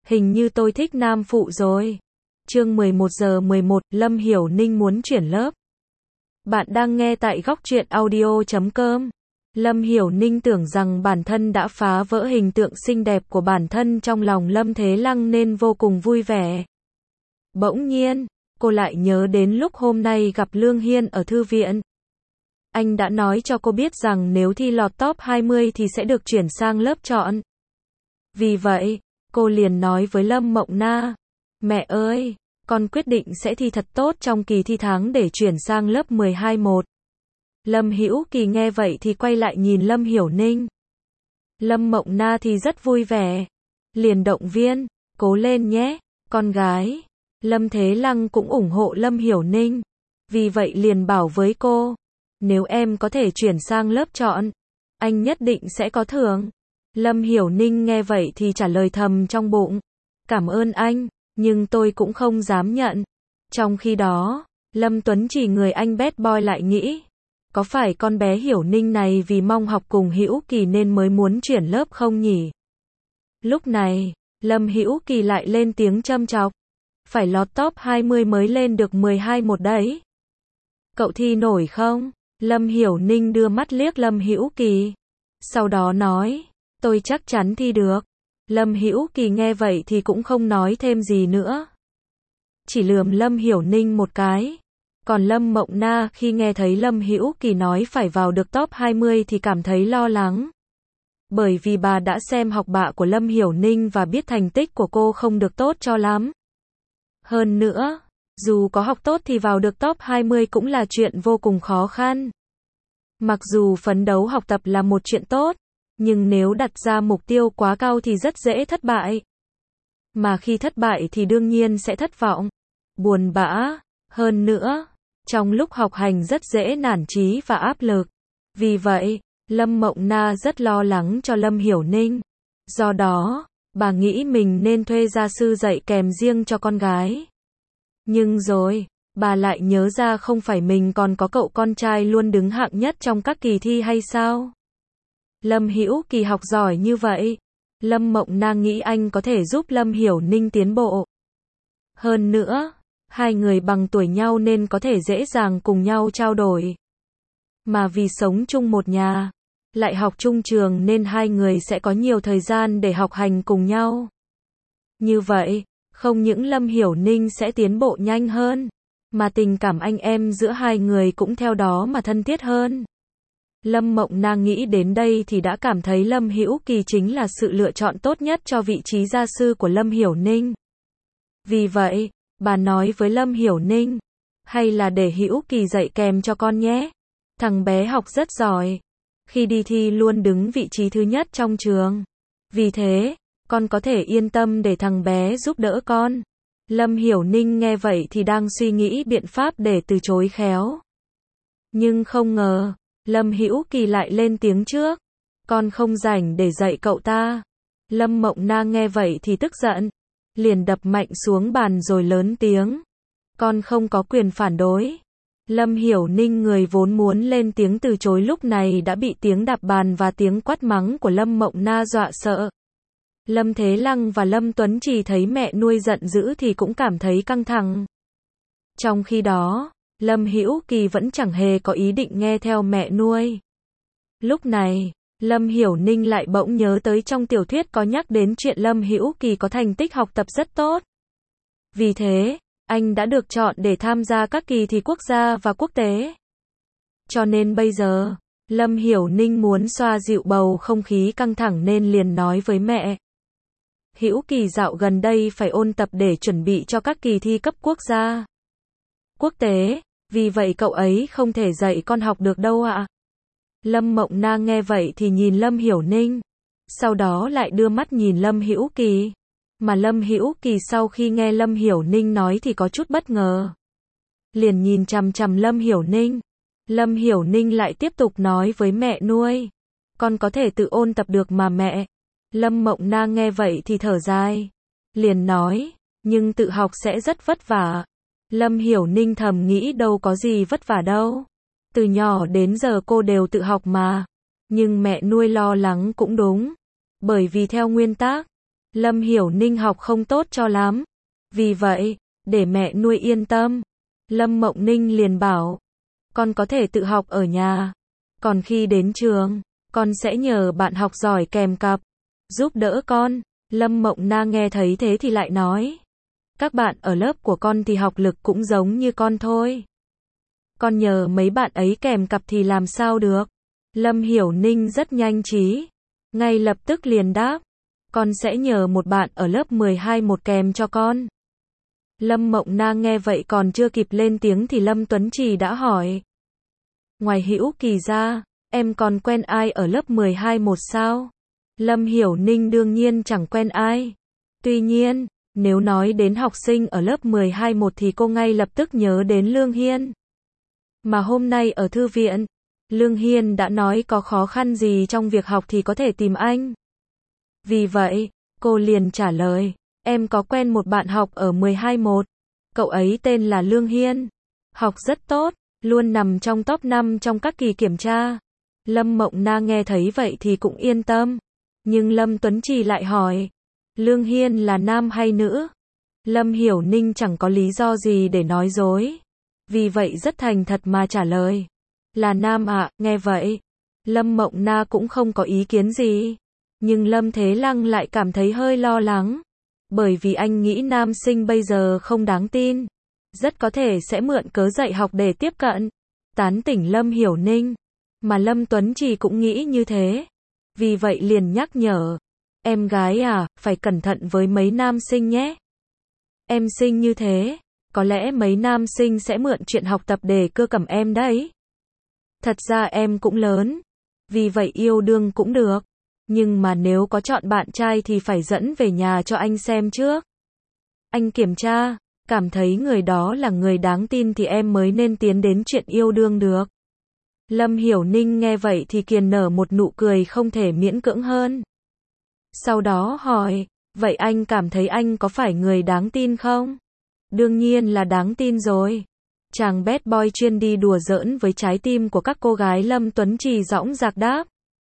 Hình như tôi thích nam phụ rồi. Chương 11:11, Lâm Hiểu Ninh muốn chuyển lớp. Bạn đang nghe tại Góc Truyện Audio.com. Lâm Hiểu Ninh tưởng rằng bản thân đã phá vỡ hình tượng xinh đẹp của bản thân trong lòng Lâm Thế Lăng nên vô cùng vui vẻ. Bỗng nhiên, cô lại nhớ đến lúc hôm nay gặp Lương Hiên ở thư viện. Anh đã nói cho cô biết rằng nếu thi lọt top 20 thì sẽ được chuyển sang lớp chọn. Vì vậy, cô liền nói với Lâm Mộng Na, mẹ ơi, con quyết định sẽ thi thật tốt trong kỳ thi tháng để chuyển sang lớp 12-1. Lâm Hữu Kỳ nghe vậy thì quay lại nhìn Lâm Hiểu Ninh. Lâm Mộng Na thì rất vui vẻ, liền động viên, cố lên nhé, con gái. Lâm Thế Lăng cũng ủng hộ Lâm Hiểu Ninh, vì vậy liền bảo với cô, nếu em có thể chuyển sang lớp chọn, anh nhất định sẽ có thưởng. Lâm Hiểu Ninh nghe vậy thì trả lời thầm trong bụng, cảm ơn anh, nhưng tôi cũng không dám nhận. Trong khi đó, Lâm Tuấn Chỉ người anh bad boy lại nghĩ, có phải con bé Hiểu Ninh này vì mong học cùng Hữu Kỳ nên mới muốn chuyển lớp không nhỉ? Lúc này, Lâm Hữu Kỳ lại lên tiếng châm chọc, phải lọt top 20 mới lên được 12-1 đấy. Cậu thi nổi không? Lâm Hiểu Ninh đưa mắt liếc Lâm Hữu Kỳ, sau đó nói, tôi chắc chắn thi được. Lâm Hữu Kỳ nghe vậy thì cũng không nói thêm gì nữa, chỉ lườm Lâm Hiểu Ninh một cái. Còn Lâm Mộng Na khi nghe thấy Lâm Hữu Kỳ nói phải vào được top 20 thì cảm thấy lo lắng. Bởi vì bà đã xem học bạ của Lâm Hiểu Ninh và biết thành tích của cô không được tốt cho lắm. Hơn nữa, dù có học tốt thì vào được top 20 cũng là chuyện vô cùng khó khăn. Mặc dù phấn đấu học tập là một chuyện tốt, nhưng nếu đặt ra mục tiêu quá cao thì rất dễ thất bại. Mà khi thất bại thì đương nhiên sẽ thất vọng, buồn bã. Hơn nữa, trong lúc học hành rất dễ nản chí và áp lực. Vì vậy, Lâm Mộng Na rất lo lắng cho Lâm Hiểu Ninh. Do đó, bà nghĩ mình nên thuê gia sư dạy kèm riêng cho con gái. Nhưng rồi, bà lại nhớ ra không phải mình còn có cậu con trai luôn đứng hạng nhất trong các kỳ thi hay sao? Lâm Hữu Kỳ học giỏi như vậy, Lâm Mộng Na nghĩ anh có thể giúp Lâm Hiểu Ninh tiến bộ. Hơn nữa, hai người bằng tuổi nhau nên có thể dễ dàng cùng nhau trao đổi. Mà vì sống chung một nhà, lại học chung trường nên hai người sẽ có nhiều thời gian để học hành cùng nhau. Như vậy, không những Lâm Hiểu Ninh sẽ tiến bộ nhanh hơn, mà tình cảm anh em giữa hai người cũng theo đó mà thân thiết hơn. Lâm Mộng Na nghĩ đến đây thì đã cảm thấy Lâm Hữu Kỳ chính là sự lựa chọn tốt nhất cho vị trí gia sư của Lâm Hiểu Ninh. Vì vậy, bà nói với Lâm Hiểu Ninh, hay là để Hữu Kỳ dạy kèm cho con nhé. Thằng bé học rất giỏi, khi đi thi luôn đứng vị trí thứ nhất trong trường. Vì thế, con có thể yên tâm để thằng bé giúp đỡ con. Lâm Hiểu Ninh nghe vậy thì đang suy nghĩ biện pháp để từ chối khéo. Nhưng không ngờ, Lâm Hữu Kỳ lại lên tiếng trước, con không rảnh để dạy cậu ta. Lâm Mộng Na nghe vậy thì tức giận, liền đập mạnh xuống bàn rồi lớn tiếng, con không có quyền phản đối. Lâm Hiểu Ninh người vốn muốn lên tiếng từ chối lúc này đã bị tiếng đạp bàn và tiếng quát mắng của Lâm Mộng Na dọa sợ. Lâm Thế Lăng và Lâm Tuấn Chỉ thấy mẹ nuôi giận dữ thì cũng cảm thấy căng thẳng. Trong khi đó, Lâm Hữu Kỳ vẫn chẳng hề có ý định nghe theo mẹ nuôi. Lúc này, Lâm Hiểu Ninh lại bỗng nhớ tới trong tiểu thuyết có nhắc đến chuyện Lâm Hữu Kỳ có thành tích học tập rất tốt. Vì thế, anh đã được chọn để tham gia các kỳ thi quốc gia và quốc tế. Cho nên bây giờ, Lâm Hiểu Ninh muốn xoa dịu bầu không khí căng thẳng nên liền nói với mẹ. Hữu Kỳ dạo gần đây phải ôn tập để chuẩn bị cho các kỳ thi cấp quốc gia, quốc tế, vì vậy cậu ấy không thể dạy con học được đâu ạ. Lâm Mộng Na nghe vậy thì nhìn Lâm Hiểu Ninh, sau đó lại đưa mắt nhìn Lâm Hữu Kỳ. Mà Lâm Hữu Kỳ sau khi nghe Lâm Hiểu Ninh nói thì có chút bất ngờ, liền nhìn chằm chằm Lâm Hiểu Ninh. Lâm Hiểu Ninh lại tiếp tục nói với mẹ nuôi, con có thể tự ôn tập được mà mẹ. Lâm Mộng Na nghe vậy thì thở dài, liền nói, nhưng tự học sẽ rất vất vả. Lâm Hiểu Ninh thầm nghĩ đâu có gì vất vả đâu, từ nhỏ đến giờ cô đều tự học mà. Nhưng mẹ nuôi lo lắng cũng đúng, bởi vì theo nguyên tắc, Lâm Hiểu Ninh học không tốt cho lắm. Vì vậy, để mẹ nuôi yên tâm, Lâm Mộng Ninh liền bảo, con có thể tự học ở nhà. Còn khi đến trường, con sẽ nhờ bạn học giỏi kèm cặp, giúp đỡ con. Lâm Mộng Na nghe thấy thế thì lại nói, các bạn ở lớp của con thì học lực cũng giống như con thôi. Con nhờ mấy bạn ấy kèm cặp thì làm sao được. Lâm Hiểu Ninh rất nhanh trí, ngay lập tức liền đáp, con sẽ nhờ một bạn ở lớp 12 một kèm cho con. Lâm Mộng Na nghe vậy còn chưa kịp lên tiếng thì Lâm Tuấn Trì đã hỏi, ngoài Hữu Kỳ ra, em còn quen ai ở lớp 12 một sao? Lâm Hiểu Ninh đương nhiên chẳng quen ai. Tuy nhiên, nếu nói đến học sinh ở lớp 12 một thì cô ngay lập tức nhớ đến Lương Hiên. Mà hôm nay ở thư viện, Lương Hiên đã nói có khó khăn gì trong việc học thì có thể tìm anh. Vì vậy, cô liền trả lời, em có quen một bạn học ở 12-1. Cậu ấy tên là Lương Hiên. Học rất tốt, luôn nằm trong top 5 trong các kỳ kiểm tra. Lâm Mộng Na nghe thấy vậy thì cũng yên tâm. Nhưng Lâm Tuấn Trì lại hỏi, Lương Hiên là nam hay nữ? Lâm Hiểu Ninh chẳng có lý do gì để nói dối. Vì vậy rất thành thật mà trả lời, là nam ạ. Nghe vậy, Lâm Mộng Na cũng không có ý kiến gì. Nhưng Lâm Thế Lăng lại cảm thấy hơi lo lắng. Bởi vì anh nghĩ nam sinh bây giờ không đáng tin. Rất có thể sẽ mượn cớ dạy học để tiếp cận, tán tỉnh Lâm Hiểu Ninh. Mà Lâm Tuấn Trì cũng nghĩ như thế. Vì vậy liền nhắc nhở, em gái à, phải cẩn thận với mấy nam sinh nhé. Em xinh như thế, có lẽ mấy nam sinh sẽ mượn chuyện học tập để cưa cẩm em đấy. Thật ra em cũng lớn, vì vậy yêu đương cũng được. Nhưng mà nếu có chọn bạn trai thì phải dẫn về nhà cho anh xem trước. Anh kiểm tra, cảm thấy người đó là người đáng tin thì em mới nên tiến đến chuyện yêu đương được. Lâm Hiểu Ninh nghe vậy thì kiền nở một nụ cười không thể miễn cưỡng hơn. Sau đó hỏi, vậy anh cảm thấy anh có phải người đáng tin không? Đương nhiên là đáng tin rồi. Chàng bad boy chuyên đi đùa giỡn với trái tim của các cô gái, Lâm Tuấn Trì dõng dạc đáp.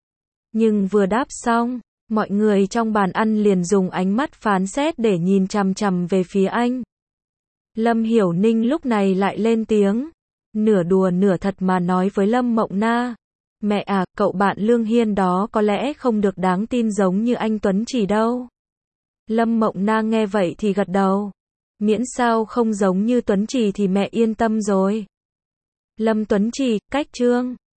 Nhưng vừa đáp xong, mọi người trong bàn ăn liền dùng ánh mắt phán xét để nhìn chằm chằm về phía anh. Lâm Hiểu Ninh lúc này lại lên tiếng, nửa đùa nửa thật mà nói với Lâm Mộng Na, mẹ à, cậu bạn Lương Hiên đó có lẽ không được đáng tin giống như anh Tuấn Trì đâu. Lâm Mộng Na nghe vậy thì gật đầu, miễn sao không giống như Tuấn Trì thì mẹ yên tâm rồi. Lâm Tuấn Trì, cách chương